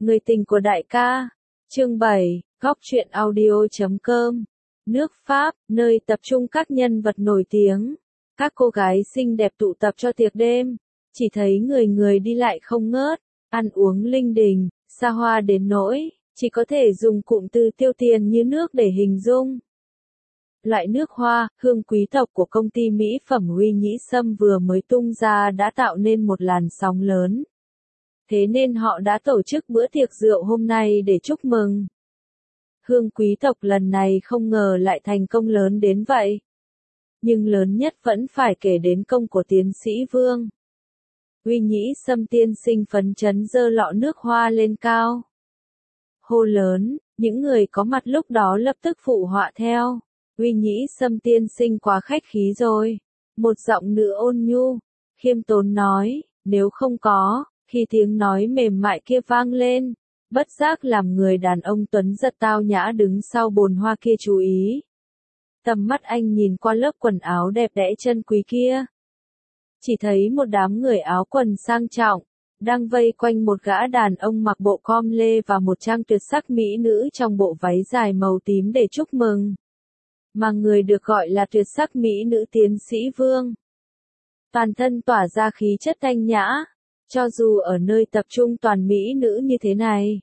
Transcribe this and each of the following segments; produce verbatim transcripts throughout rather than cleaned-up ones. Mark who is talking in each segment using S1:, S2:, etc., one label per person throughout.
S1: Người tình của đại ca. Chương bảy, góc truyện audio chấm com. Nước Pháp, nơi tập trung các nhân vật nổi tiếng. Các cô gái xinh đẹp tụ tập cho tiệc đêm. Chỉ thấy người người đi lại không ngớt, ăn uống linh đình, xa hoa đến nỗi, chỉ có thể dùng cụm từ tiêu tiền như nước để hình dung. Loại nước hoa, hương quý tộc của công ty mỹ phẩm Huy Nhĩ Sâm vừa mới tung ra đã tạo nên một làn sóng lớn. Thế nên họ đã tổ chức bữa tiệc rượu hôm nay để chúc mừng. Hương quý tộc lần này không ngờ lại thành công lớn đến vậy. Nhưng lớn nhất vẫn phải kể đến công của tiến sĩ Vương. Huy Nhĩ Sâm tiên sinh phấn chấn giơ lọ nước hoa lên cao. Hô lớn, những người có mặt lúc đó lập tức phụ họa theo. Huy Nhĩ Sâm tiên sinh quá khách khí rồi. Một giọng nữ ôn nhu, khiêm tốn nói, nếu không có, khi tiếng nói mềm mại kia vang lên, bất giác làm người đàn ông tuấn giật tao nhã đứng sau bồn hoa kia chú ý. Tầm mắt anh nhìn qua lớp quần áo đẹp đẽ chân quý kia. Chỉ thấy một đám người áo quần sang trọng, đang vây quanh một gã đàn ông mặc bộ com lê và một trang tuyệt sắc mỹ nữ trong bộ váy dài màu tím để chúc mừng. Mà người được gọi là tuyệt sắc mỹ nữ tiến sĩ Vương. Toàn thân tỏa ra khí chất thanh nhã, cho dù ở nơi tập trung toàn mỹ nữ như thế này,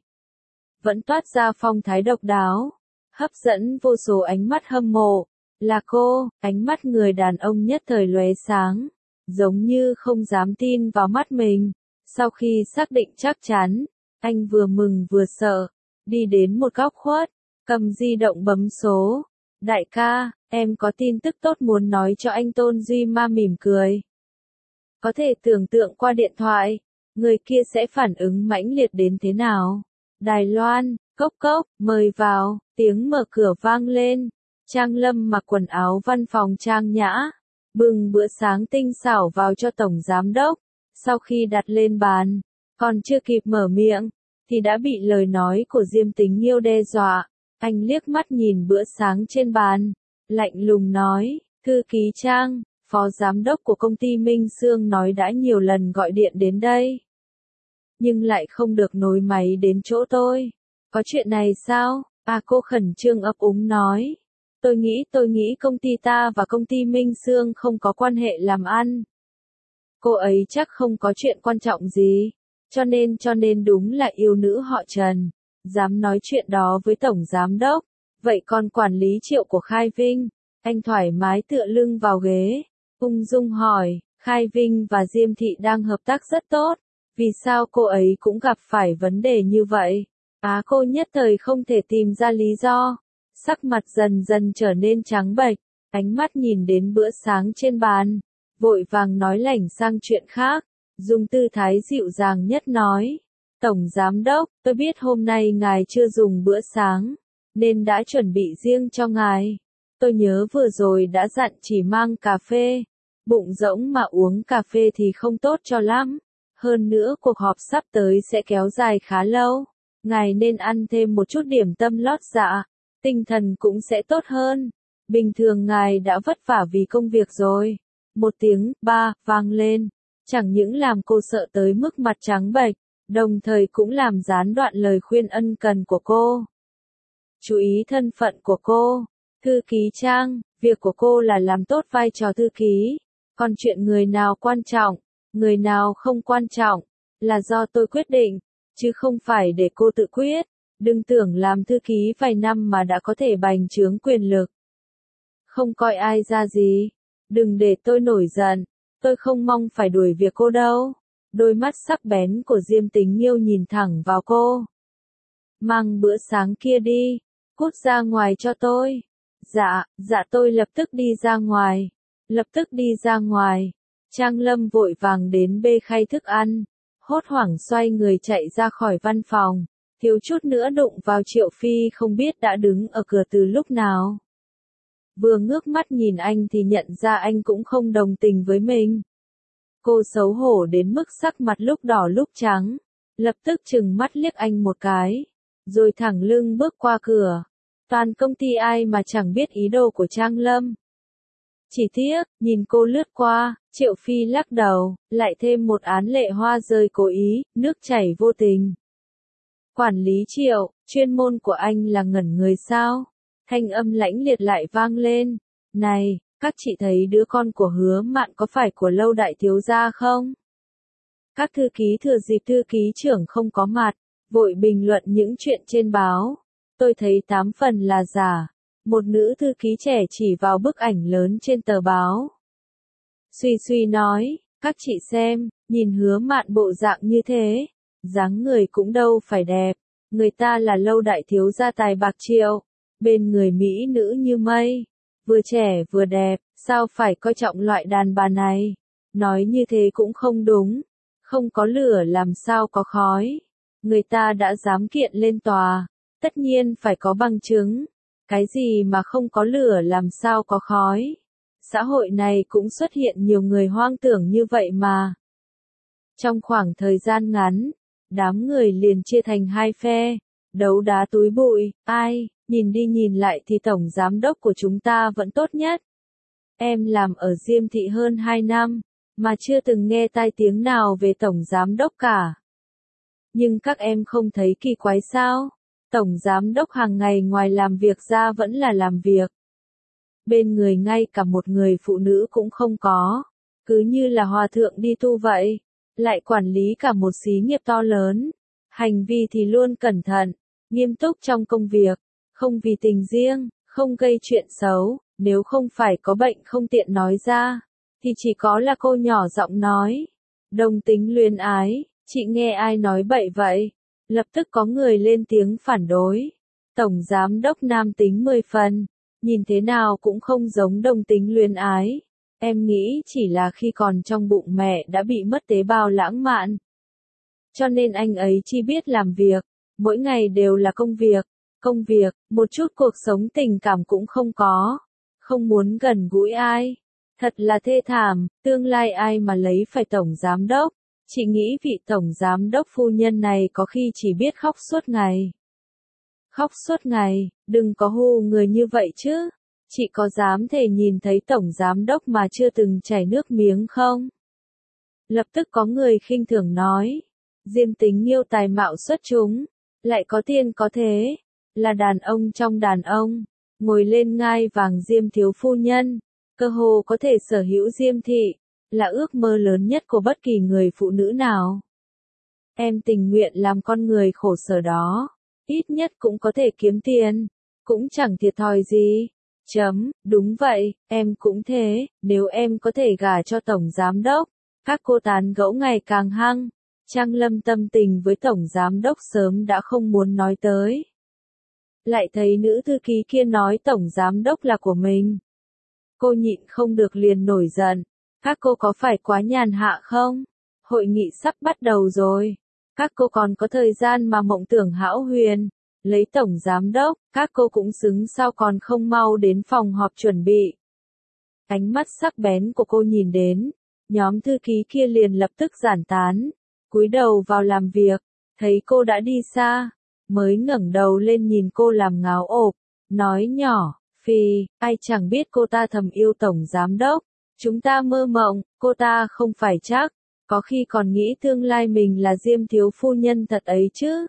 S1: vẫn toát ra phong thái độc đáo, hấp dẫn vô số ánh mắt hâm mộ. Là cô, ánh mắt người đàn ông nhất thời lóe sáng, giống như không dám tin vào mắt mình. Sau khi xác định chắc chắn, anh vừa mừng vừa sợ, đi đến một góc khuất, cầm di động bấm số. Đại ca, em có tin tức tốt muốn nói cho anh. Tôn Duy Ma mỉm cười. Có thể tưởng tượng qua điện thoại, người kia sẽ phản ứng mãnh liệt đến thế nào. Đài Loan, cốc cốc, mời vào, tiếng mở cửa vang lên. Trang Lâm mặc quần áo văn phòng trang nhã, bưng bữa sáng tinh xảo vào cho tổng giám đốc. Sau khi đặt lên bàn, còn chưa kịp mở miệng, thì đã bị lời nói của Diêm Tính Nghiêu đe dọa. Anh liếc mắt nhìn bữa sáng trên bàn, lạnh lùng nói, thư ký Trang, phó giám đốc của công ty Minh Sương nói đã nhiều lần gọi điện đến đây. Nhưng lại không được nối máy đến chỗ tôi. Có chuyện này sao? À, cô khẩn trương ấp úng nói. Tôi nghĩ tôi nghĩ công ty ta và công ty Minh Sương không có quan hệ làm ăn. Cô ấy chắc không có chuyện quan trọng gì. Cho nên cho nên đúng là yêu nữ họ Trần. Dám nói chuyện đó với tổng giám đốc. Vậy còn quản lý Triệu của Khai Vinh? Anh thoải mái tựa lưng vào ghế, ung dung hỏi. Khai Vinh và Diêm Thị đang hợp tác rất tốt. Vì sao cô ấy cũng gặp phải vấn đề như vậy? Á, cô nhất thời không thể tìm ra lý do. Sắc mặt dần dần trở nên trắng bệch, ánh mắt nhìn đến bữa sáng trên bàn, vội vàng nói lảnh sang chuyện khác, dùng tư thái dịu dàng nhất nói. Tổng giám đốc, tôi biết hôm nay ngài chưa dùng bữa sáng, nên đã chuẩn bị riêng cho ngài. Tôi nhớ vừa rồi đã dặn chỉ mang cà phê, bụng rỗng mà uống cà phê thì không tốt cho lắm. Hơn nữa cuộc họp sắp tới sẽ kéo dài khá lâu, ngài nên ăn thêm một chút điểm tâm lót dạ, tinh thần cũng sẽ tốt hơn. Bình thường ngài đã vất vả vì công việc rồi. Một tiếng ba vang lên, chẳng những làm cô sợ tới mức mặt trắng bệch, đồng thời cũng làm gián đoạn lời khuyên ân cần của cô. Chú ý thân phận của cô, thư ký Trang, việc của cô là làm tốt vai trò thư ký, còn chuyện người nào quan trọng, người nào không quan trọng, là do tôi quyết định, chứ không phải để cô tự quyết. Đừng tưởng làm thư ký vài năm mà đã có thể bành trướng quyền lực. Không coi ai ra gì. Đừng để tôi nổi giận, tôi không mong phải đuổi việc cô đâu. Đôi mắt sắc bén của Diêm Tính Nghiêu nhìn thẳng vào cô. Mang bữa sáng kia đi, cút ra ngoài cho tôi. Dạ, dạ tôi lập tức đi ra ngoài. Lập tức đi ra ngoài. Trang Lâm vội vàng đến bê khay thức ăn, hốt hoảng xoay người chạy ra khỏi văn phòng, thiếu chút nữa đụng vào Triệu Phi không biết đã đứng ở cửa từ lúc nào. Vừa ngước mắt nhìn anh thì nhận ra anh cũng không đồng tình với mình. Cô xấu hổ đến mức sắc mặt lúc đỏ lúc trắng, lập tức trừng mắt liếc anh một cái, rồi thẳng lưng bước qua cửa. Toàn công ty ai mà chẳng biết ý đồ của Trang Lâm. Chỉ tiếc, nhìn cô lướt qua, Triệu Phi lắc đầu, lại thêm một án lệ hoa rơi cố ý, nước chảy vô tình. Quản lý Triệu, chuyên môn của anh là ngẩn người sao? Thanh âm lãnh liệt lại vang lên. Này, các chị thấy đứa con của Hứa Mạn có phải của Lâu đại thiếu gia không? Các thư ký thừa dịp thư ký trưởng không có mặt, vội bình luận những chuyện trên báo. Tôi thấy tám phần là giả. Một nữ thư ký trẻ chỉ vào bức ảnh lớn trên tờ báo. Suy suy nói, các chị xem, nhìn Hứa Mạn bộ dạng như thế, dáng người cũng đâu phải đẹp, người ta là Lâu đại thiếu gia tài bạc Triệu, bên người mỹ nữ như mây, vừa trẻ vừa đẹp, sao phải coi trọng loại đàn bà này? Nói như thế cũng không đúng, không có lửa làm sao có khói. Người ta đã dám kiện lên tòa, tất nhiên phải có bằng chứng. Cái gì mà không có lửa làm sao có khói? Xã hội này cũng xuất hiện nhiều người hoang tưởng như vậy mà. Trong khoảng thời gian ngắn, đám người liền chia thành hai phe, đấu đá túi bụi, ai, nhìn đi nhìn lại thì tổng giám đốc của chúng ta vẫn tốt nhất. Em làm ở Diêm Thị hơn hai năm, mà chưa từng nghe tai tiếng nào về tổng giám đốc cả. Nhưng các em không thấy kỳ quái sao? Tổng giám đốc hàng ngày ngoài làm việc ra vẫn là làm việc. Bên người ngay cả một người phụ nữ cũng không có, cứ như là hòa thượng đi tu vậy, lại quản lý cả một xí nghiệp to lớn. Hành vi thì luôn cẩn thận, nghiêm túc trong công việc, không vì tình riêng, không gây chuyện xấu, nếu không phải có bệnh không tiện nói ra, thì chỉ có là cô nhỏ giọng nói. Đồng tính luyến ái, chị nghe ai nói bậy vậy? Lập tức có người lên tiếng phản đối. Tổng giám đốc nam tính mười phần, nhìn thế nào cũng không giống đồng tính luyến ái. Em nghĩ chỉ là khi còn trong bụng mẹ đã bị mất tế bào lãng mạn. Cho nên anh ấy chỉ biết làm việc, mỗi ngày đều là công việc, công việc, một chút cuộc sống tình cảm cũng không có, không muốn gần gũi ai. Thật là thê thảm, tương lai ai mà lấy phải tổng giám đốc. Chị nghĩ vị tổng giám đốc phu nhân này có khi chỉ biết khóc suốt ngày. Khóc suốt ngày, đừng có hù người như vậy chứ. Chị có dám thể nhìn thấy tổng giám đốc mà chưa từng chảy nước miếng không? Lập tức có người khinh thường nói. Diêm Tính Nghiêu tài mạo xuất chúng, lại có tiền có thế, là đàn ông trong đàn ông, ngồi lên ngai vàng Diêm thiếu phu nhân, cơ hồ có thể sở hữu Diêm Thị, là ước mơ lớn nhất của bất kỳ người phụ nữ nào. Em tình nguyện làm con người khổ sở đó, ít nhất cũng có thể kiếm tiền, cũng chẳng thiệt thòi gì. Chấm, đúng vậy, em cũng thế, nếu em có thể gả cho tổng giám đốc. Các cô tán gẫu ngày càng hăng. Trang Lâm tâm tình với tổng giám đốc sớm đã không muốn nói tới. Lại thấy nữ thư ký kia nói tổng giám đốc là của mình. Cô nhịn không được liền nổi giận. Các cô có phải quá nhàn hạ không? Hội nghị sắp bắt đầu rồi. Các cô còn có thời gian mà mộng tưởng hão huyền. Lấy tổng giám đốc, các cô cũng xứng sao còn không mau đến phòng họp chuẩn bị. Ánh mắt sắc bén của cô nhìn đến. Nhóm thư ký kia liền lập tức giản tán. Cúi đầu vào làm việc, thấy cô đã đi xa, mới ngẩng đầu lên nhìn cô làm ngáo ộp, nói nhỏ, phi, ai chẳng biết cô ta thầm yêu tổng giám đốc, chúng ta mơ mộng, cô ta không phải chắc, có khi còn nghĩ tương lai mình là Diêm thiếu phu nhân thật ấy chứ.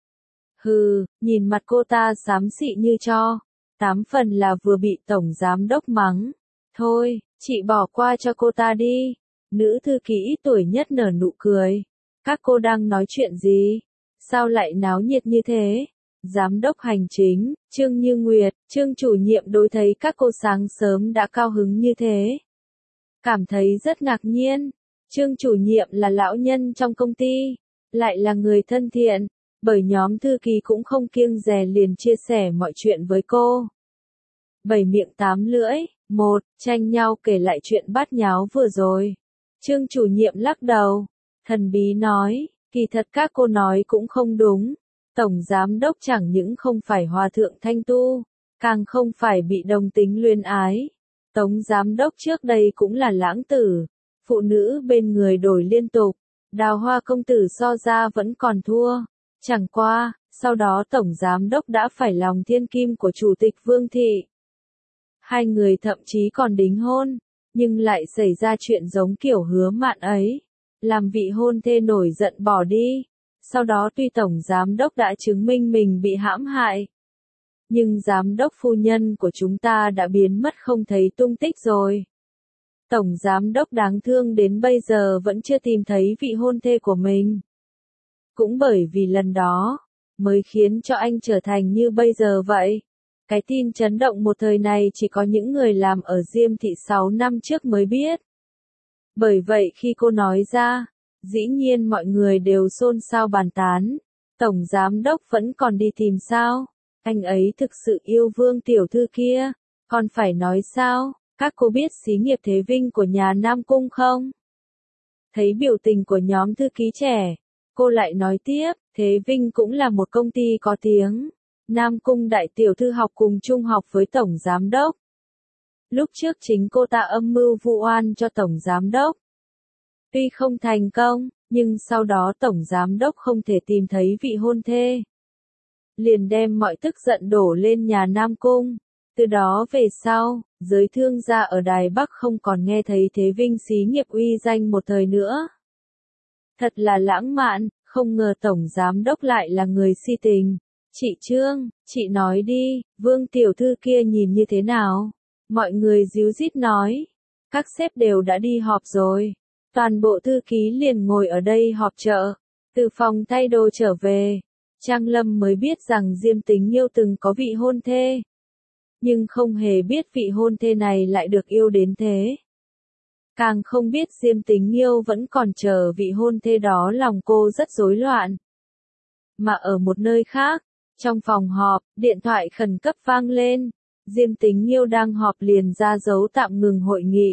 S1: Hừ, nhìn mặt cô ta xám xị như tro, tám phần là vừa bị tổng giám đốc mắng. Thôi, chị bỏ qua cho cô ta đi. Nữ thư ký ít tuổi nhất nở nụ cười. Các cô đang nói chuyện gì? Sao lại náo nhiệt như thế? Giám đốc hành chính, Trương Như Nguyệt, Trương chủ nhiệm đối thấy các cô sáng sớm đã cao hứng như thế. Cảm thấy rất ngạc nhiên. Trương chủ nhiệm là lão nhân trong công ty, lại là người thân thiện, bởi nhóm thư ký cũng không kiêng dè liền chia sẻ mọi chuyện với cô. Bảy miệng tám lưỡi, một, tranh nhau kể lại chuyện bát nháo vừa rồi. Trương chủ nhiệm lắc đầu, thần bí nói, kỳ thật các cô nói cũng không đúng. Tổng giám đốc chẳng những không phải hòa thượng thanh tu, càng không phải bị đồng tính luyến ái. Tống giám đốc trước đây cũng là lãng tử, phụ nữ bên người đổi liên tục, Đào Hoa công tử so ra vẫn còn thua. Chẳng qua, sau đó tổng giám đốc đã phải lòng thiên kim của chủ tịch Vương Thị. Hai người thậm chí còn đính hôn, nhưng lại xảy ra chuyện giống kiểu Hứa Mạn ấy, làm vị hôn thê nổi giận bỏ đi. Sau đó tuy tổng giám đốc đã chứng minh mình bị hãm hại, nhưng giám đốc phu nhân của chúng ta đã biến mất không thấy tung tích rồi. Tổng giám đốc đáng thương đến bây giờ vẫn chưa tìm thấy vị hôn thê của mình. Cũng bởi vì lần đó, mới khiến cho anh trở thành như bây giờ vậy. Cái tin chấn động một thời này chỉ có những người làm ở Diêm Thị sáu năm trước mới biết. Bởi vậy khi cô nói ra, dĩ nhiên mọi người đều xôn xao bàn tán. Tổng giám đốc vẫn còn đi tìm sao? Anh ấy thực sự yêu Vương tiểu thư kia, còn phải nói sao? Các cô biết xí nghiệp Thế Vinh của nhà Nam Cung không? Thấy biểu tình của nhóm thư ký trẻ, cô lại nói tiếp, Thế Vinh cũng là một công ty có tiếng. Nam Cung đại tiểu thư học cùng trung học với tổng giám đốc. Lúc trước chính cô ta âm mưu vu oan cho tổng giám đốc. Tuy không thành công, nhưng sau đó tổng giám đốc không thể tìm thấy vị hôn thê. Liền đem mọi tức giận đổ lên nhà Nam Cung. Từ đó về sau, giới thương gia ở Đài Bắc không còn nghe thấy Thế Vinh xí nghiệp uy danh một thời nữa. Thật là lãng mạn, không ngờ tổng giám đốc lại là người si tình. Chị Trương, chị nói đi, Vương tiểu thư kia nhìn như thế nào? Mọi người díu dít nói. Các sếp đều đã đi họp rồi. Toàn bộ thư ký liền ngồi ở đây họp chợ. Từ phòng thay đồ trở về, Trang Lâm mới biết rằng Diêm Tính Nhiêu từng có vị hôn thê. Nhưng không hề biết vị hôn thê này lại được yêu đến thế. Càng không biết Diêm Tính Nhiêu vẫn còn chờ vị hôn thê đó, lòng cô rất rối loạn. Mà ở một nơi khác, trong phòng họp, điện thoại khẩn cấp vang lên. Diêm Tính Nhiêu đang họp liền ra dấu tạm ngừng hội nghị.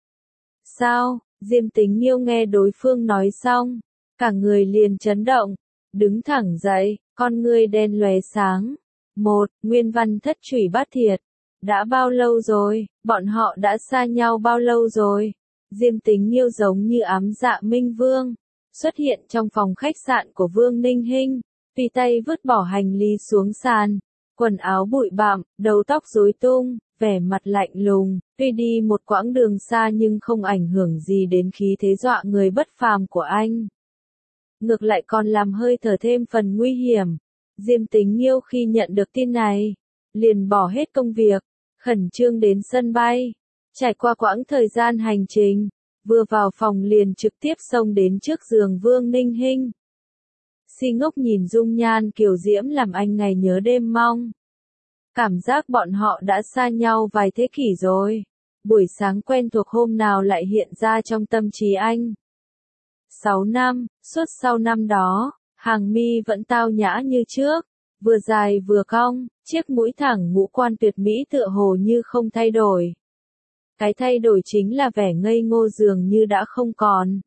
S1: Sao? Diêm Tính Nhiêu nghe đối phương nói xong, cả người liền chấn động, đứng thẳng dậy, con ngươi đen lóe sáng. Một, Nguyên Văn thất trủy bát thiệt. Đã bao lâu rồi, bọn họ đã xa nhau bao lâu rồi? Diêm Tính Nhiêu giống như ám dạ Minh Vương, xuất hiện trong phòng khách sạn của Vương Ninh Hinh, tùy tay vứt bỏ hành lý xuống sàn, quần áo bụi bặm, đầu tóc rối tung, vẻ mặt lạnh lùng, tuy đi một quãng đường xa nhưng không ảnh hưởng gì đến khí thế dọa người bất phàm của anh. Ngược lại còn làm hơi thở thêm phần nguy hiểm. Diêm Tính Nhiêu khi nhận được tin này, liền bỏ hết công việc, khẩn trương đến sân bay. Trải qua quãng thời gian hành trình, vừa vào phòng liền trực tiếp xông đến trước giường Vương Ninh Hinh. Si ngốc nhìn dung nhan kiều diễm làm anh ngày nhớ đêm mong. Cảm giác bọn họ đã xa nhau vài thế kỷ rồi. Buổi sáng quen thuộc hôm nào lại hiện ra trong tâm trí anh. Sáu năm, suốt sau năm đó, hàng mi vẫn tao nhã như trước, vừa dài vừa cong, chiếc mũi thẳng ngũ quan tuyệt mỹ tựa hồ như không thay đổi. Cái thay đổi chính là vẻ ngây ngô dường như đã không còn.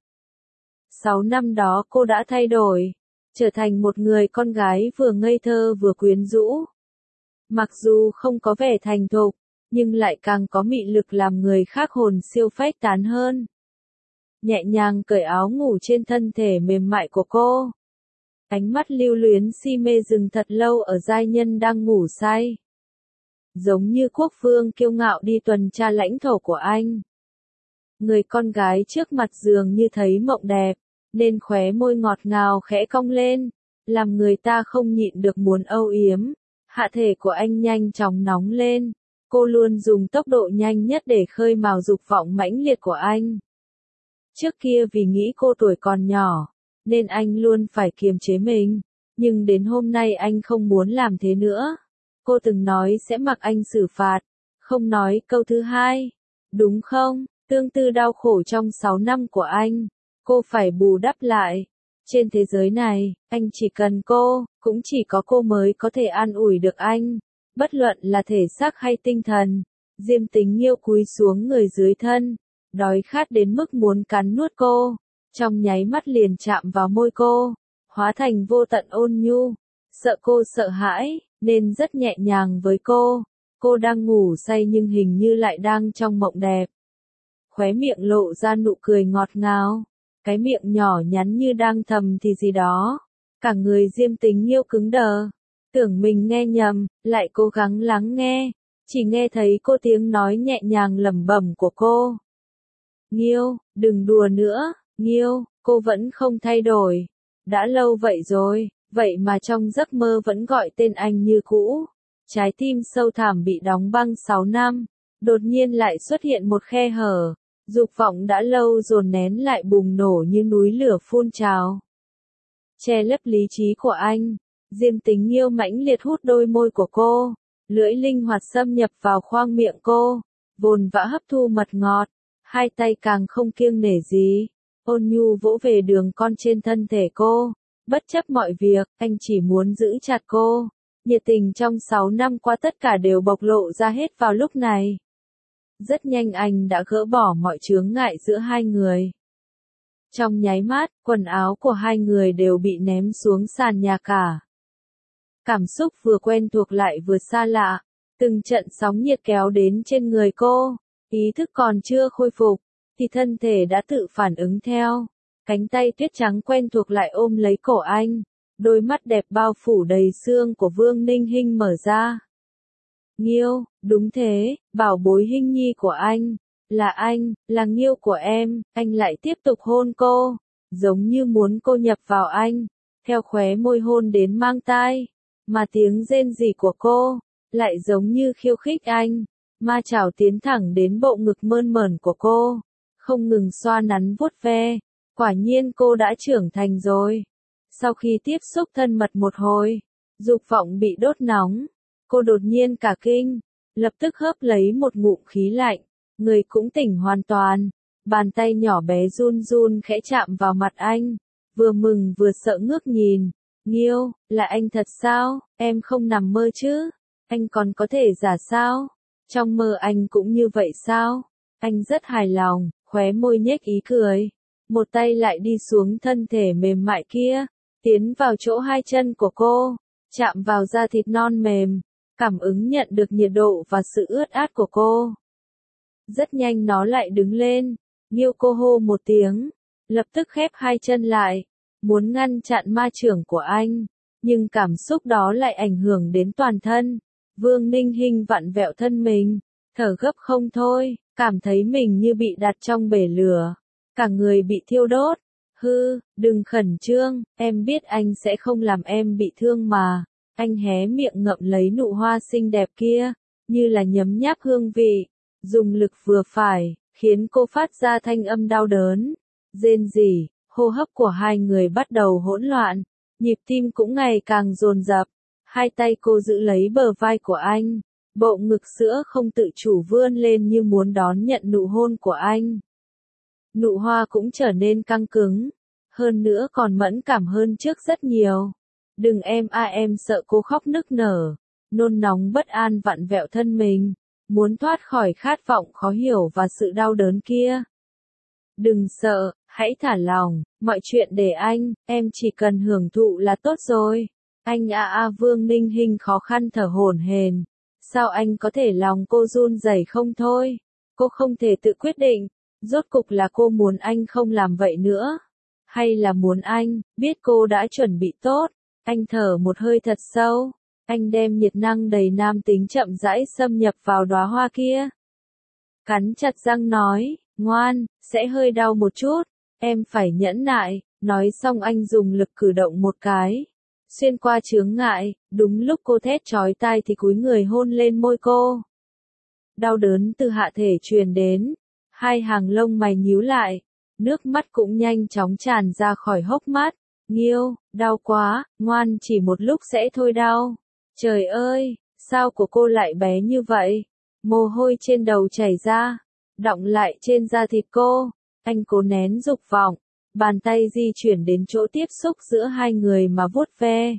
S1: Sáu năm đó cô đã thay đổi, trở thành một người con gái vừa ngây thơ vừa quyến rũ. Mặc dù không có vẻ thành thục, nhưng lại càng có mị lực làm người khác hồn siêu phách tán hơn. Nhẹ nhàng cởi áo ngủ trên thân thể mềm mại của cô. Ánh mắt lưu luyến si mê dừng thật lâu ở giai nhân đang ngủ say. Giống như quốc vương kiêu ngạo đi tuần tra lãnh thổ của anh. Người con gái trước mặt dường như thấy mộng đẹp, nên khóe môi ngọt ngào khẽ cong lên, làm người ta không nhịn được muốn âu yếm. Hạ thể của anh nhanh chóng nóng lên, cô luôn dùng tốc độ nhanh nhất để khơi mào dục vọng mãnh liệt của anh. Trước kia vì nghĩ cô tuổi còn nhỏ, nên anh luôn phải kiềm chế mình, nhưng đến hôm nay anh không muốn làm thế nữa. Cô từng nói sẽ mặc anh xử phạt, không nói câu thứ hai, đúng không? Tương tư đau khổ trong sáu năm của anh, cô phải bù đắp lại. Trên thế giới này, anh chỉ cần cô, cũng chỉ có cô mới có thể an ủi được anh, bất luận là thể xác hay tinh thần. Diêm Tính Nhiêu cúi xuống người dưới thân, đói khát đến mức muốn cắn nuốt cô, trong nháy mắt liền chạm vào môi cô, hóa thành vô tận ôn nhu. Sợ cô sợ hãi, nên rất nhẹ nhàng với cô. Cô đang ngủ say nhưng hình như lại đang trong mộng đẹp. Khóe miệng lộ ra nụ cười ngọt ngào. Cái miệng nhỏ nhắn như đang thầm thì gì đó. Cả người Diêm Tính Nhiêu cứng đờ. Tưởng mình nghe nhầm, lại cố gắng lắng nghe. Chỉ nghe thấy cô tiếng nói nhẹ nhàng lẩm bẩm của cô. Nhiêu, đừng đùa nữa, Nhiêu, cô vẫn không thay đổi. Đã lâu vậy rồi, vậy mà trong giấc mơ vẫn gọi tên anh như cũ. Trái tim sâu thẳm bị đóng băng sáu năm, đột nhiên lại xuất hiện một khe hở. Dục vọng đã lâu dồn nén lại bùng nổ như núi lửa phun trào. Che lấp lý trí của anh, diêm tính yêu mãnh liệt hút đôi môi của cô, lưỡi linh hoạt xâm nhập vào khoang miệng cô, vồn vã hấp thu mật ngọt, hai tay càng không kiêng nể gì, ôn nhu vỗ về đường con trên thân thể cô, bất chấp mọi việc, anh chỉ muốn giữ chặt cô. Nhiệt tình trong sáu năm qua tất cả đều bộc lộ ra hết vào lúc này. Rất nhanh anh đã gỡ bỏ mọi chướng ngại giữa hai người. Trong nháy mắt, quần áo của hai người đều bị ném xuống sàn nhà cả. Cảm xúc vừa quen thuộc lại vừa xa lạ, từng trận sóng nhiệt kéo đến trên người cô, ý thức còn chưa khôi phục, thì thân thể đã tự phản ứng theo. Cánh tay tuyết trắng quen thuộc lại ôm lấy cổ anh, đôi mắt đẹp bao phủ đầy xương của Vương Ninh Hinh mở ra. Nghiêu, đúng thế, bảo bối Hinh nhi của anh, là anh, là Nghiêu của em, anh lại tiếp tục hôn cô, giống như muốn cô nhập vào anh, theo khóe môi hôn đến mang tai, mà tiếng rên rỉ của cô, lại giống như khiêu khích anh, ma chảo tiến thẳng đến bộ ngực mơn mởn của cô, không ngừng xoa nắn vuốt ve, quả nhiên cô đã trưởng thành rồi. Sau khi tiếp xúc thân mật một hồi, dục vọng bị đốt nóng, cô đột nhiên cả kinh, lập tức hớp lấy một ngụm khí lạnh, người cũng tỉnh hoàn toàn, bàn tay nhỏ bé run run khẽ chạm vào mặt anh, vừa mừng vừa sợ ngước nhìn, Nghiêu, là anh thật sao, em không nằm mơ chứ, anh còn có thể giả sao, trong mơ anh cũng như vậy sao, anh rất hài lòng, khóe môi nhếch ý cười, một tay lại đi xuống thân thể mềm mại kia, tiến vào chỗ hai chân của cô, chạm vào da thịt non mềm, cảm ứng nhận được nhiệt độ và sự ướt át của cô. Rất nhanh nó lại đứng lên, Nghiêu cô hô một tiếng, lập tức khép hai chân lại, muốn ngăn chặn ma chưởng của anh, nhưng cảm xúc đó lại ảnh hưởng đến toàn thân. Vương Ninh Hinh vặn vẹo thân mình, thở gấp không thôi, cảm thấy mình như bị đặt trong bể lửa, cả người bị thiêu đốt. Hư, đừng khẩn trương, em biết anh sẽ không làm em bị thương mà. Anh hé miệng ngậm lấy nụ hoa xinh đẹp kia, như là nhấm nháp hương vị, dùng lực vừa phải, khiến cô phát ra thanh âm đau đớn, rên rỉ, hô hấp của hai người bắt đầu hỗn loạn, nhịp tim cũng ngày càng dồn dập, hai tay cô giữ lấy bờ vai của anh, bộ ngực sữa không tự chủ vươn lên như muốn đón nhận nụ hôn của anh. Nụ hoa cũng trở nên căng cứng, hơn nữa còn mẫn cảm hơn trước rất nhiều. Đừng em a em sợ cô khóc nức nở, nôn nóng bất an vặn vẹo thân mình, muốn thoát khỏi khát vọng khó hiểu và sự đau đớn kia. Đừng sợ, hãy thả lòng, mọi chuyện để anh, em chỉ cần hưởng thụ là tốt rồi. Anh a a Vương Ninh Hinh khó khăn thở hổn hển, sao anh có thể lòng cô run rẩy không thôi, cô không thể tự quyết định, rốt cục là cô muốn anh không làm vậy nữa, hay là muốn anh, biết cô đã chuẩn bị tốt. Anh thở một hơi thật sâu, anh đem nhiệt năng đầy nam tính chậm rãi xâm nhập vào đóa hoa kia. Cắn chặt răng nói, ngoan, sẽ hơi đau một chút, em phải nhẫn nại, nói xong anh dùng lực cử động một cái, xuyên qua chướng ngại, đúng lúc cô thét chói tai thì cúi người hôn lên môi cô. Đau đớn từ hạ thể truyền đến, hai hàng lông mày nhíu lại, nước mắt cũng nhanh chóng tràn ra khỏi hốc mắt. Nghiêu, đau quá, ngoan chỉ một lúc sẽ thôi đau. Trời ơi, sao của cô lại bé như vậy? Mồ hôi trên đầu chảy ra, đọng lại trên da thịt cô. Anh cố nén dục vọng, bàn tay di chuyển đến chỗ tiếp xúc giữa hai người mà vuốt ve.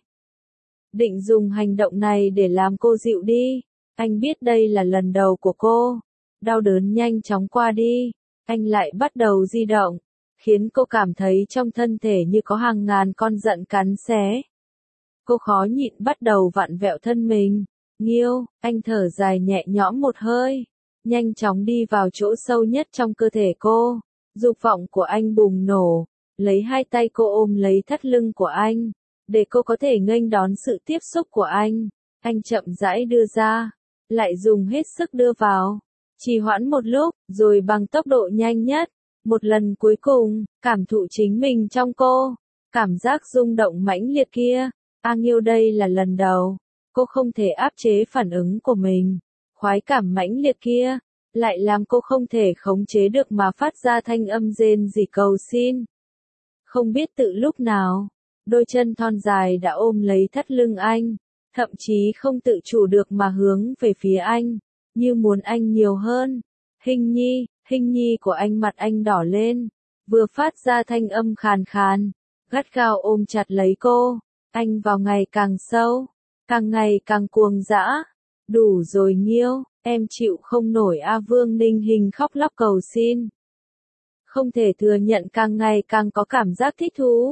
S1: Định dùng hành động này để làm cô dịu đi. Anh biết đây là lần đầu của cô. Đau đớn nhanh chóng qua đi. Anh lại bắt đầu di động, khiến cô cảm thấy trong thân thể như có hàng ngàn con giận cắn xé. Cô khó nhịn bắt đầu vặn vẹo thân mình. Nghiêu, anh thở dài nhẹ nhõm một hơi, nhanh chóng đi vào chỗ sâu nhất trong cơ thể cô. Dục vọng của anh bùng nổ, lấy hai tay cô ôm lấy thắt lưng của anh, để cô có thể nghênh đón sự tiếp xúc của anh. Anh chậm rãi đưa ra, lại dùng hết sức đưa vào, trì hoãn một lúc, rồi bằng tốc độ nhanh nhất. Một lần cuối cùng, cảm thụ chính mình trong cô. Cảm giác rung động mãnh liệt kia, Ang yêu đây là lần đầu, cô không thể áp chế phản ứng của mình. Khoái cảm mãnh liệt kia, lại làm cô không thể khống chế được mà phát ra thanh âm rên rỉ cầu xin. Không biết tự lúc nào, đôi chân thon dài đã ôm lấy thắt lưng anh, thậm chí không tự chủ được mà hướng về phía anh, như muốn anh nhiều hơn. Hình nhi, hình nhi của anh, mặt anh đỏ lên, vừa phát ra thanh âm khàn khàn, gắt gao ôm chặt lấy cô. Anh vào ngày càng sâu, càng ngày càng cuồng dã. Đủ rồi Nghiêu, em chịu không nổi a. Vương Ninh Hình khóc lóc cầu xin. Không thể thừa nhận, càng ngày càng có cảm giác thích thú.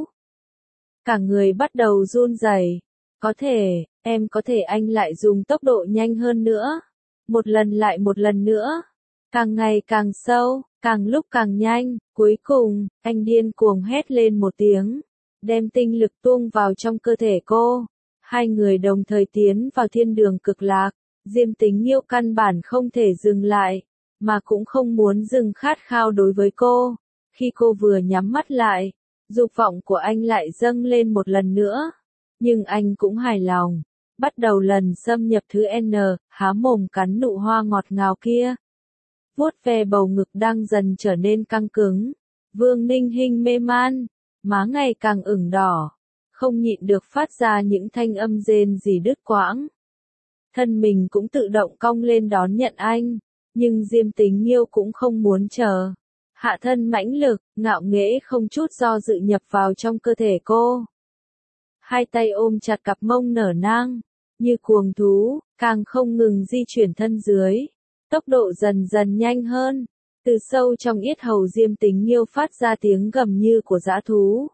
S1: Cả người bắt đầu run rẩy. Có thể, em có thể. Anh lại dùng tốc độ nhanh hơn nữa. Một lần lại một lần nữa. Càng ngày càng sâu, càng lúc càng nhanh. Cuối cùng, anh điên cuồng hét lên một tiếng, đem tinh lực tuông vào trong cơ thể cô. Hai người đồng thời tiến vào thiên đường cực lạc. Diêm Tính Nghiêu căn bản không thể dừng lại, mà cũng không muốn dừng khát khao đối với cô. Khi cô vừa nhắm mắt lại, dục vọng của anh lại dâng lên một lần nữa. Nhưng anh cũng hài lòng, bắt đầu lần xâm nhập thứ N, há mồm cắn nụ hoa ngọt ngào kia. Vuốt ve bầu ngực đang dần trở nên căng cứng. Vương Ninh Hinh mê man, má ngày càng ửng đỏ, không nhịn được phát ra những thanh âm rên rỉ đứt quãng. Thân mình cũng tự động cong lên đón nhận anh, nhưng Diêm Tính Nghiêu cũng không muốn chờ. Hạ thân mãnh lực, ngạo nghễ không chút do dự nhập vào trong cơ thể cô. Hai tay ôm chặt cặp mông nở nang, như cuồng thú, càng không ngừng di chuyển thân dưới. Tốc độ dần dần nhanh hơn, từ sâu trong yết hầu Diêm Tính Nghiêu phát ra tiếng gầm như của dã thú.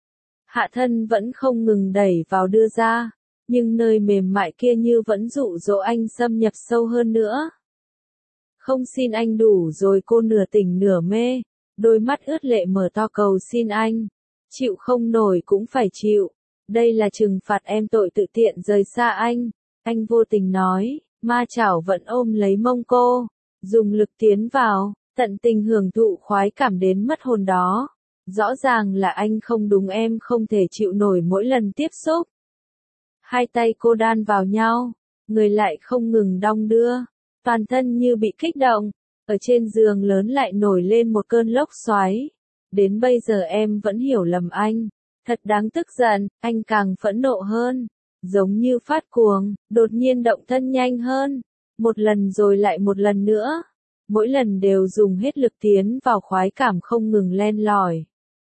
S1: Hạ thân vẫn không ngừng đẩy vào đưa ra, nhưng nơi mềm mại kia như vẫn dụ dỗ anh xâm nhập sâu hơn nữa. Không xin anh đủ rồi. Cô nửa tỉnh nửa mê, đôi mắt ướt lệ mở to cầu xin anh. Chịu không nổi cũng phải chịu, đây là trừng phạt em tội tự tiện rời xa anh. Anh vô tình nói, ma chảo vẫn ôm lấy mông cô, dùng lực tiến vào, tận tình hưởng thụ khoái cảm đến mất hồn đó. Rõ ràng là anh không đúng, em không thể chịu nổi mỗi lần tiếp xúc. Hai tay cô đan vào nhau, người lại không ngừng đong đưa, toàn thân như bị kích động. Ở trên giường lớn lại nổi lên một cơn lốc xoáy. Đến bây giờ em vẫn hiểu lầm anh. Thật đáng tức giận. Anh càng phẫn nộ hơn, giống như phát cuồng, đột nhiên động thân nhanh hơn. Một lần rồi lại một lần nữa. Mỗi lần đều dùng hết lực tiến vào, khoái cảm không ngừng len lỏi,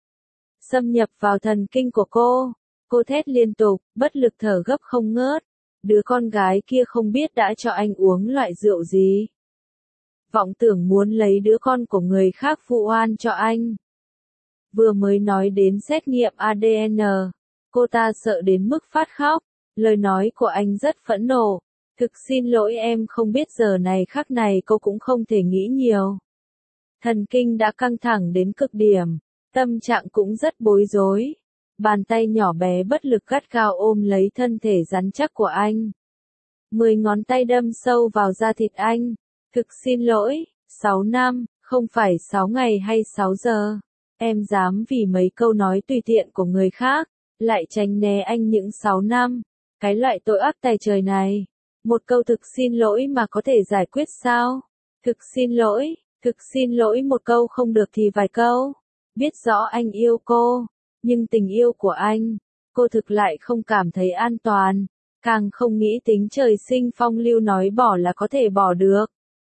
S1: xâm nhập vào thần kinh của cô. Cô thét liên tục, bất lực thở gấp không ngớt. Đứa con gái kia không biết đã cho anh uống loại rượu gì. Vọng tưởng muốn lấy đứa con của người khác phụ oan cho anh. Vừa mới nói đến xét nghiệm a đê en, cô ta sợ đến mức phát khóc. Lời nói của anh rất phẫn nộ. Thực xin lỗi, em không biết giờ này khắc này cô cũng không thể nghĩ nhiều. Thần kinh đã căng thẳng đến cực điểm, tâm trạng cũng rất bối rối. Bàn tay nhỏ bé bất lực gắt gao ôm lấy thân thể rắn chắc của anh. Mười ngón tay đâm sâu vào da thịt anh. Thực xin lỗi, sáu năm, không phải sáu ngày hay sáu giờ. Em dám vì mấy câu nói tùy tiện của người khác, lại tránh né anh những sáu năm. Cái loại tội ác tày trời này. Một câu thực xin lỗi mà có thể giải quyết sao? Thực xin lỗi, thực xin lỗi một câu không được thì vài câu. Biết rõ anh yêu cô, nhưng tình yêu của anh, cô thực lại không cảm thấy an toàn. Càng không nghĩ tính trời sinh phong lưu nói bỏ là có thể bỏ được.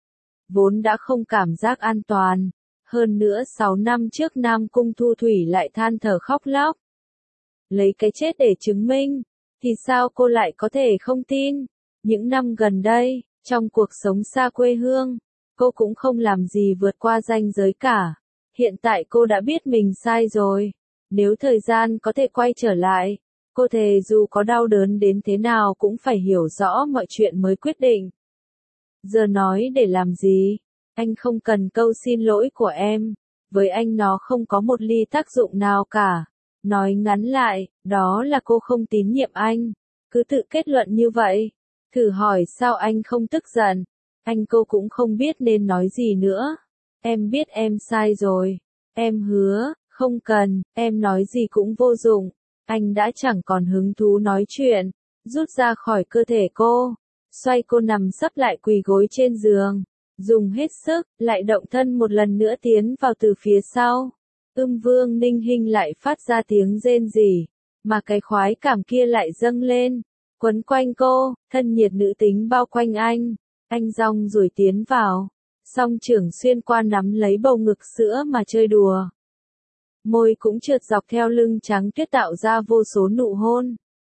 S1: Vốn đã không cảm giác an toàn. Hơn nữa sáu năm trước Nam Cung Thu Thủy lại than thở khóc lóc. Lấy cái chết để chứng minh, thì sao cô lại có thể không tin? Những năm gần đây, trong cuộc sống xa quê hương, cô cũng không làm gì vượt qua ranh giới cả. Hiện tại cô đã biết mình sai rồi. Nếu thời gian có thể quay trở lại, cô thề dù có đau đớn đến thế nào cũng phải hiểu rõ mọi chuyện mới quyết định. Giờ nói để làm gì? Anh không cần câu xin lỗi của em. Với anh nó không có một ly tác dụng nào cả. Nói ngắn lại, đó là cô không tín nhiệm anh. Cứ tự kết luận như vậy. Thử hỏi sao anh không tức giận. Anh cô cũng không biết nên nói gì nữa. Em biết em sai rồi. Em hứa, Không cần, em nói gì cũng vô dụng. Anh đã chẳng còn hứng thú nói chuyện, rút ra khỏi cơ thể cô, xoay cô nằm sấp lại quỳ gối trên giường, dùng hết sức, lại động thân một lần nữa tiến vào từ phía sau. Ưm Vương Ninh Hinh lại phát ra tiếng rên rỉ, mà cái khoái cảm kia lại dâng lên, quấn quanh cô, thân nhiệt nữ tính bao quanh anh. Anh rong rồi tiến vào, song trưởng xuyên qua nắm lấy bầu ngực sữa mà chơi đùa. Môi cũng trượt dọc theo lưng trắng tuyết tạo ra vô số nụ hôn.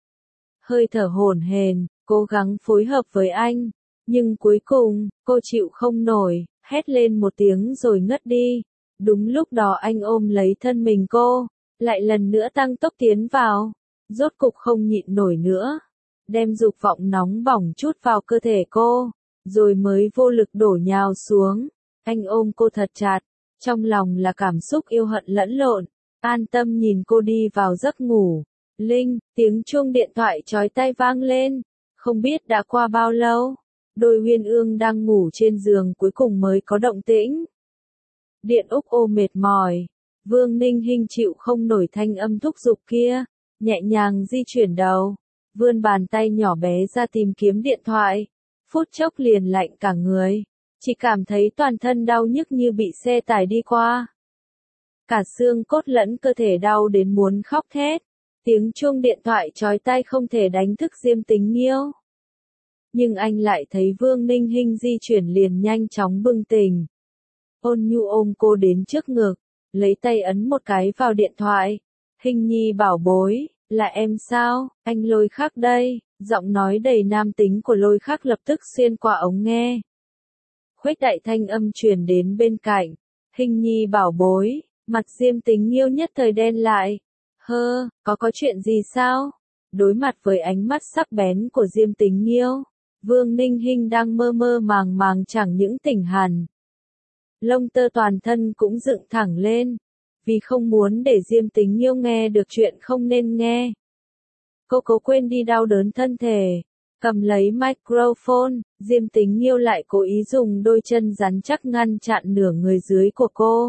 S1: Hơi thở hổn hển, cố gắng phối hợp với anh, nhưng cuối cùng, cô chịu không nổi, hét lên một tiếng rồi ngất đi. Đúng lúc đó anh ôm lấy thân mình cô, lại lần nữa tăng tốc tiến vào, rốt cục không nhịn nổi nữa, đem dục vọng nóng bỏng chút vào cơ thể cô, rồi mới vô lực đổ nhào xuống. Anh ôm cô thật chặt, trong lòng là cảm xúc yêu hận lẫn lộn, an tâm nhìn cô đi vào giấc ngủ. Linh, tiếng chuông điện thoại chói tai vang lên, không biết đã qua bao lâu, đôi Huyên Ương đang ngủ trên giường cuối cùng mới có động tĩnh. Điện Úc ô mệt mỏi, Vương Ninh Hinh chịu không nổi thanh âm thúc giục kia, nhẹ nhàng di chuyển đầu, vươn bàn tay nhỏ bé ra tìm kiếm điện thoại, phút chốc liền lạnh cả người, chỉ cảm thấy toàn thân đau nhức như bị xe tải đi qua. Cả xương cốt lẫn cơ thể đau đến muốn khóc thét, tiếng chuông điện thoại chói tai không thể đánh thức Diêm Tính Nghiêu. Nhưng anh lại thấy Vương Ninh Hinh di chuyển liền nhanh chóng bừng tỉnh. Ôn nhu ôm cô đến trước ngực, lấy tay ấn một cái vào điện thoại. Hinh nhi bảo bối, là em sao, anh Lôi Khắc đây, giọng nói đầy nam tính của Lôi Khắc lập tức xuyên qua ống nghe. Khuếch đại thanh âm truyền đến bên cạnh, Hinh nhi bảo bối, mặt Diêm Tính Nghiêu nhất thời đen lại. Hơ, có có chuyện gì sao? Đối mặt với ánh mắt sắc bén của Diêm Tính Nghiêu, Vương Ninh Hinh đang mơ mơ màng màng chẳng những tỉnh hẳn. Lông tơ toàn thân cũng dựng thẳng lên, vì không muốn để Diêm Tính Nghiêu nghe được chuyện không nên nghe. Cô cố quên đi đau đớn thân thể, cầm lấy microphone, Diêm Tính Nghiêu lại cố ý dùng đôi chân rắn chắc ngăn chặn nửa người dưới của cô.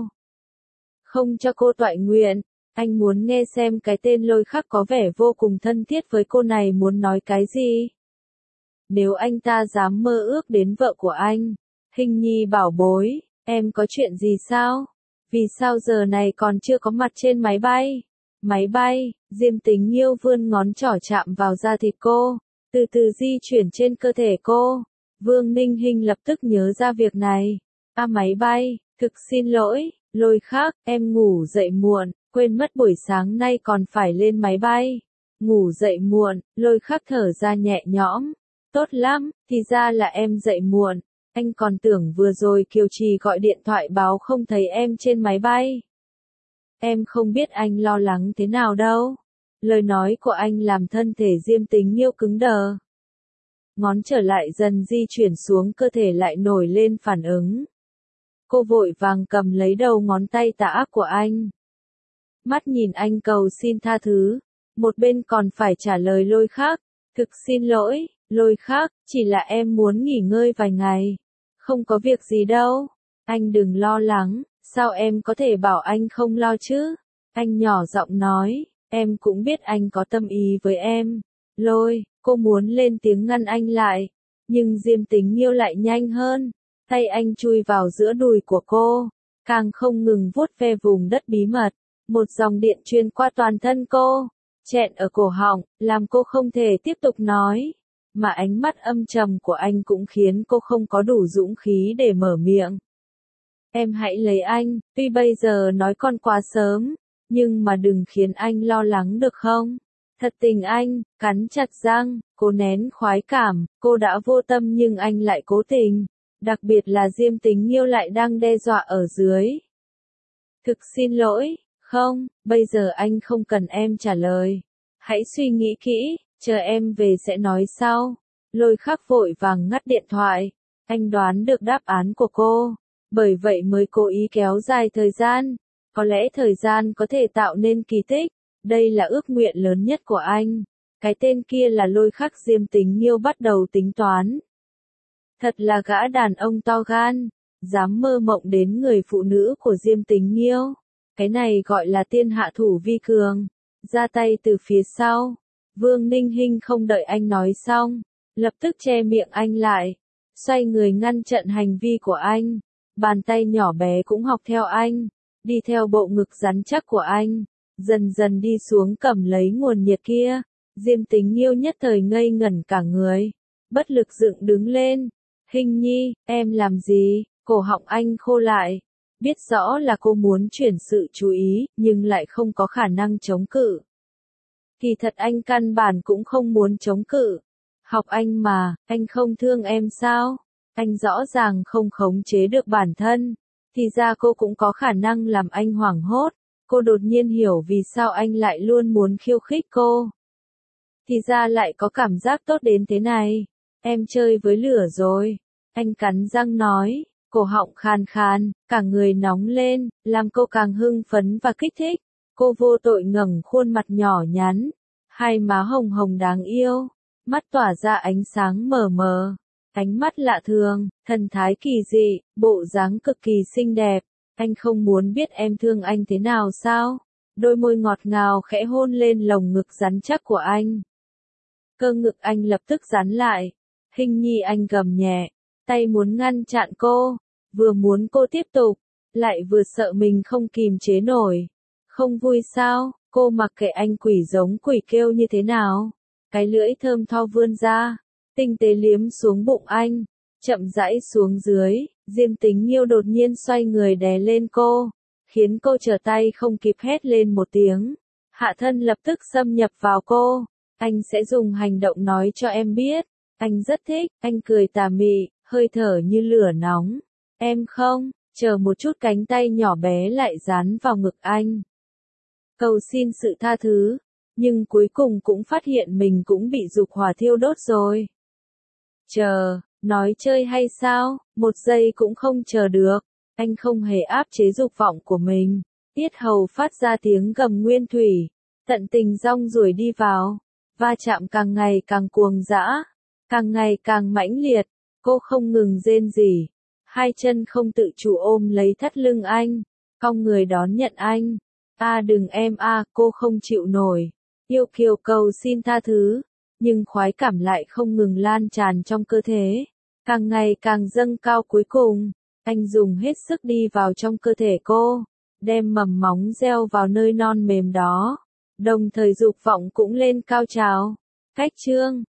S1: Không cho cô toại nguyện, anh muốn nghe xem cái tên Lôi Khắc có vẻ vô cùng thân thiết với cô này muốn nói cái gì. Nếu anh ta dám mơ ước đến vợ của anh, Hinh nhi bảo bối, em có chuyện gì sao? Vì sao giờ này còn chưa có mặt trên máy bay? Máy bay, Diêm Tính Nghiêu vươn ngón trỏ chạm vào da thịt cô, từ từ di chuyển trên cơ thể cô. Vương Ninh Hinh lập tức nhớ ra việc này. À máy bay, thực xin lỗi, Lôi Khắc, em ngủ dậy muộn, quên mất buổi sáng nay còn phải lên máy bay. Ngủ dậy muộn, Lôi Khắc thở ra nhẹ nhõm. Tốt lắm, thì ra là em dậy muộn. Anh còn tưởng vừa rồi Kiều Trì gọi điện thoại báo không thấy em trên máy bay. Em không biết anh lo lắng thế nào đâu. Lời nói của anh làm thân thể Diêm Tính Nghiêu cứng đờ. Ngón trở lại dần di chuyển xuống cơ thể lại nổi lên phản ứng. Cô vội vàng cầm lấy đầu ngón tay tà ác của anh. Mắt nhìn anh cầu xin tha thứ. Một bên còn phải trả lời Lôi Khắc. Thực xin lỗi, Lôi Khắc, chỉ là em muốn nghỉ ngơi vài ngày. Không có việc gì đâu. Anh đừng lo lắng, sao em có thể bảo anh không lo chứ? Anh nhỏ giọng nói, em cũng biết anh có tâm ý với em. Lôi, cô muốn lên tiếng ngăn anh lại. Nhưng Diêm Tính Nghiêu lại nhanh hơn. Tay anh chui vào giữa đùi của cô, càng không ngừng vuốt ve vùng đất bí mật. Một dòng điện truyền qua toàn thân cô, chẹn ở cổ họng, làm cô không thể tiếp tục nói. Mà ánh mắt âm trầm của anh cũng khiến cô không có đủ dũng khí để mở miệng. Em hãy lấy anh, tuy bây giờ nói con quá sớm, nhưng mà đừng khiến anh lo lắng được không? Thật tình anh, cắn chặt răng, cô nén khoái cảm, cô đã vô tâm nhưng anh lại cố tình. Đặc biệt là Diêm Tính Nghiêu lại đang đe dọa ở dưới. Thực xin lỗi, không, bây giờ anh không cần em trả lời. Hãy suy nghĩ kỹ, chờ em về sẽ nói sau. Lôi Khắc vội vàng ngắt điện thoại. Anh đoán được đáp án của cô, bởi vậy mới cố ý kéo dài thời gian. Có lẽ thời gian có thể tạo nên kỳ tích. Đây là ước nguyện lớn nhất của anh. Cái tên kia là Lôi Khắc. Diêm Tính Nghiêu bắt đầu tính toán. Thật là gã đàn ông to gan, dám mơ mộng đến người phụ nữ của Diêm Tính Nghiêu. Cái này gọi là tiên hạ thủ vi cường. Ra tay từ phía sau. Vương Ninh Hinh không đợi anh nói xong, lập tức che miệng anh lại, xoay người ngăn chặn hành vi của anh. Bàn tay nhỏ bé cũng học theo anh, đi theo bộ ngực rắn chắc của anh, dần dần đi xuống cầm lấy nguồn nhiệt kia. Diêm Tính Nghiêu nhất thời ngây ngẩn cả người, bất lực dựng đứng lên. Hình nhi, em làm gì? Cổ họng anh khô lại, biết rõ là cô muốn chuyển sự chú ý, nhưng lại không có khả năng chống cự. Kỳ thật anh căn bản cũng không muốn chống cự. Học anh mà, anh không thương em sao? Anh rõ ràng không khống chế được bản thân. Thì ra cô cũng có khả năng làm anh hoảng hốt. Cô đột nhiên hiểu vì sao anh lại luôn muốn khiêu khích cô. Thì ra lại có cảm giác tốt đến thế này. Em chơi với lửa rồi. Anh cắn răng nói, cổ họng khàn khàn, cả người nóng lên, làm cô càng hưng phấn và kích thích. Cô vô tội ngẩng khuôn mặt nhỏ nhắn, hai má hồng hồng đáng yêu, mắt tỏa ra ánh sáng mờ mờ, ánh mắt lạ thường, thần thái kỳ dị, bộ dáng cực kỳ xinh đẹp. Anh không muốn biết em thương anh thế nào sao? Đôi môi ngọt ngào khẽ hôn lên lồng ngực rắn chắc của anh. Cơ ngực anh lập tức rắn lại. Hình nhi, anh gầm nhẹ, tay muốn ngăn chặn cô, vừa muốn cô tiếp tục, lại vừa sợ mình không kìm chế nổi. Không vui sao? Cô mặc kệ anh quỷ giống quỷ kêu như thế nào. Cái lưỡi thơm tho vươn ra, tinh tế liếm xuống bụng anh, chậm rãi xuống dưới. Diêm Tính Nghiêu đột nhiên xoay người đè lên cô, khiến cô trở tay không kịp hét lên một tiếng. Hạ thân lập tức xâm nhập vào cô. Anh sẽ dùng hành động nói cho em biết. Anh rất thích. Anh cười tà mị, hơi thở như lửa nóng. Em không, chờ một chút, cánh tay nhỏ bé lại dán vào ngực anh. Cầu xin sự tha thứ, nhưng cuối cùng cũng phát hiện mình cũng bị dục hỏa thiêu đốt rồi. Chờ, nói chơi hay sao? Một giây cũng không chờ được. Anh không hề áp chế dục vọng của mình. Tiết hầu phát ra tiếng gầm nguyên thủy, tận tình rong ruổi đi vào, va chạm càng ngày càng cuồng dã, càng ngày càng mãnh liệt. Cô không ngừng rên rỉ, hai chân không tự chủ ôm lấy thắt lưng anh, cong người đón nhận anh. A đừng em a, cô không chịu nổi. Yêu kiều cầu xin tha thứ, nhưng khoái cảm lại không ngừng lan tràn trong cơ thể, càng ngày càng dâng cao. Cuối cùng, anh dùng hết sức đi vào trong cơ thể cô, đem mầm móng gieo vào nơi non mềm đó, đồng thời dục vọng cũng lên cao trào. Cách chương